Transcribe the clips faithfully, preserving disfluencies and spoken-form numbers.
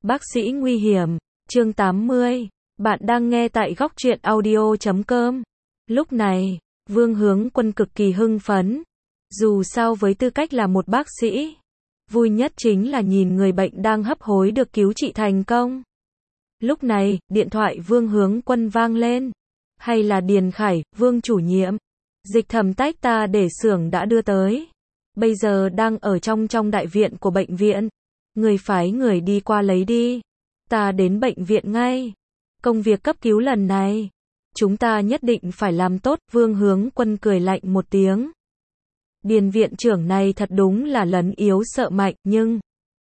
Bác sĩ nguy hiểm, chương tám mươi. Bạn đang nghe tại góc truyện audio chấm com. Lúc này, Vương Hướng Quân cực kỳ hưng phấn. Dù sao với tư cách là một bác sĩ, vui nhất chính là nhìn người bệnh đang hấp hối được cứu trị thành công. Lúc này, điện thoại Vương Hướng Quân vang lên. Hay là Điền Khải, Vương chủ nhiệm. Dịch thẩm tách ta để xưởng đã đưa tới. Bây giờ đang ở trong trong đại viện của bệnh viện. Người phái người đi qua lấy đi. Ta đến bệnh viện ngay. Công việc cấp cứu lần này, chúng ta nhất định phải làm tốt. Vương Hướng Quân cười lạnh một tiếng. Điền viện trưởng này thật đúng là lấn yếu sợ mạnh, nhưng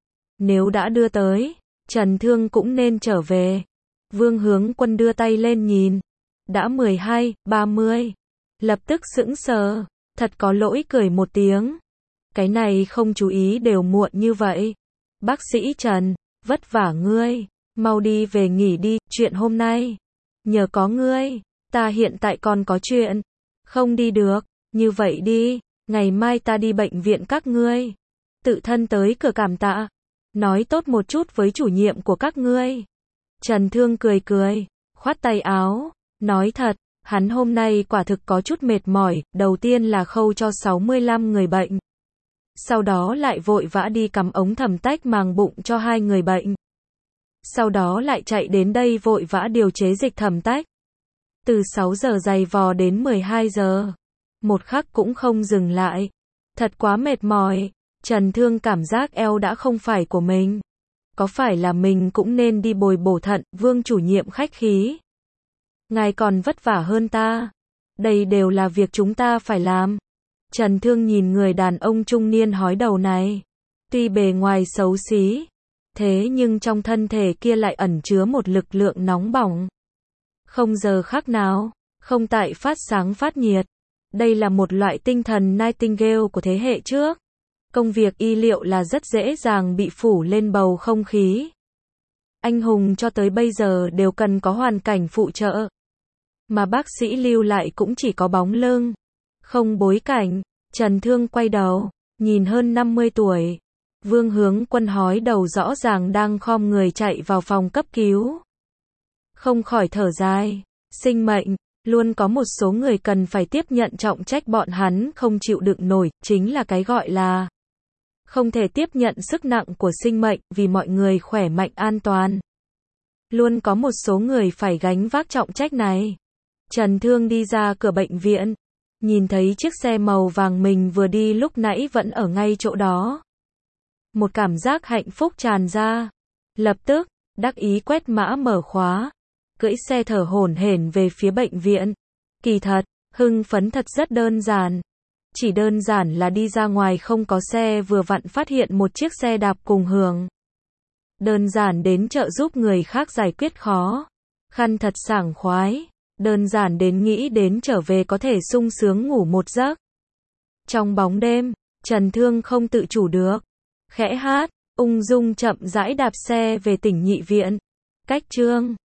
nếu đã đưa tới, Trần Thương cũng nên trở về. Vương Hướng Quân đưa tay lên nhìn. Đã mười hai, ba mươi. Lập tức sững sờ. Thật có lỗi cười một tiếng. Cái này không chú ý đều muộn như vậy. Bác sĩ Trần, vất vả ngươi. Mau đi về nghỉ đi, chuyện hôm nay. Nhờ có ngươi, ta hiện tại còn có chuyện. Không đi được, như vậy đi, ngày mai ta đi bệnh viện các ngươi. Tự thân tới cửa cảm tạ. Nói tốt một chút với chủ nhiệm của các ngươi. Trần Thương cười cười, khoát tay áo, nói thật, hắn hôm nay quả thực có chút mệt mỏi, đầu tiên là khâu cho sáu mươi lăm người bệnh. Sau đó lại vội vã đi cắm ống thẩm tách màng bụng cho hai người bệnh. Sau đó lại chạy đến đây vội vã điều chế dịch thẩm tách. Từ sáu giờ giày vò đến mười hai giờ. Một khắc cũng không dừng lại. Thật quá mệt mỏi. Trần Thương cảm giác eo đã không phải của mình. Có phải là mình cũng nên đi bồi bổ thận, Vương chủ nhiệm khách khí. Ngài còn vất vả hơn ta. Đây đều là việc chúng ta phải làm. Trần Thương nhìn người đàn ông trung niên hói đầu này. Tuy bề ngoài xấu xí, thế nhưng trong thân thể kia lại ẩn chứa một lực lượng nóng bỏng. Không giờ khắc nào, không tại phát sáng phát nhiệt. Đây là một loại tinh thần Nightingale của thế hệ trước. Công việc y liệu là rất dễ dàng bị phủ lên bầu không khí. Anh hùng cho tới bây giờ đều cần có hoàn cảnh phụ trợ. Mà bác sĩ lưu lại cũng chỉ có bóng lưng, không bối cảnh. Trần Thương quay đầu, nhìn hơn năm mươi tuổi. Vương Hướng Quân hói đầu rõ ràng đang khom người chạy vào phòng cấp cứu. Không khỏi thở dài. Sinh mệnh, luôn có một số người cần phải tiếp nhận trọng trách bọn hắn không chịu đựng nổi, chính là cái gọi là không thể tiếp nhận sức nặng của sinh mệnh vì mọi người khỏe mạnh an toàn. Luôn có một số người phải gánh vác trọng trách này. Trần Thương đi ra cửa bệnh viện, nhìn thấy chiếc xe màu vàng mình vừa đi lúc nãy vẫn ở ngay chỗ đó. Một cảm giác hạnh phúc tràn ra. Lập tức, đắc ý quét mã mở khóa. Cưỡi xe thở hổn hển về phía bệnh viện. Kỳ thật, hưng phấn thật rất đơn giản. Chỉ đơn giản là đi ra ngoài không có xe vừa vặn phát hiện một chiếc xe đạp cùng hưởng. Đơn giản đến trợ giúp người khác giải quyết khó khăn thật sảng khoái. Đơn giản đến nghĩ đến trở về có thể sung sướng ngủ một giấc. Trong bóng đêm, Trần Thương không tự chủ được. Khẽ hát, ung dung chậm rãi đạp xe về tỉnh Nhị Viện. Cách Trương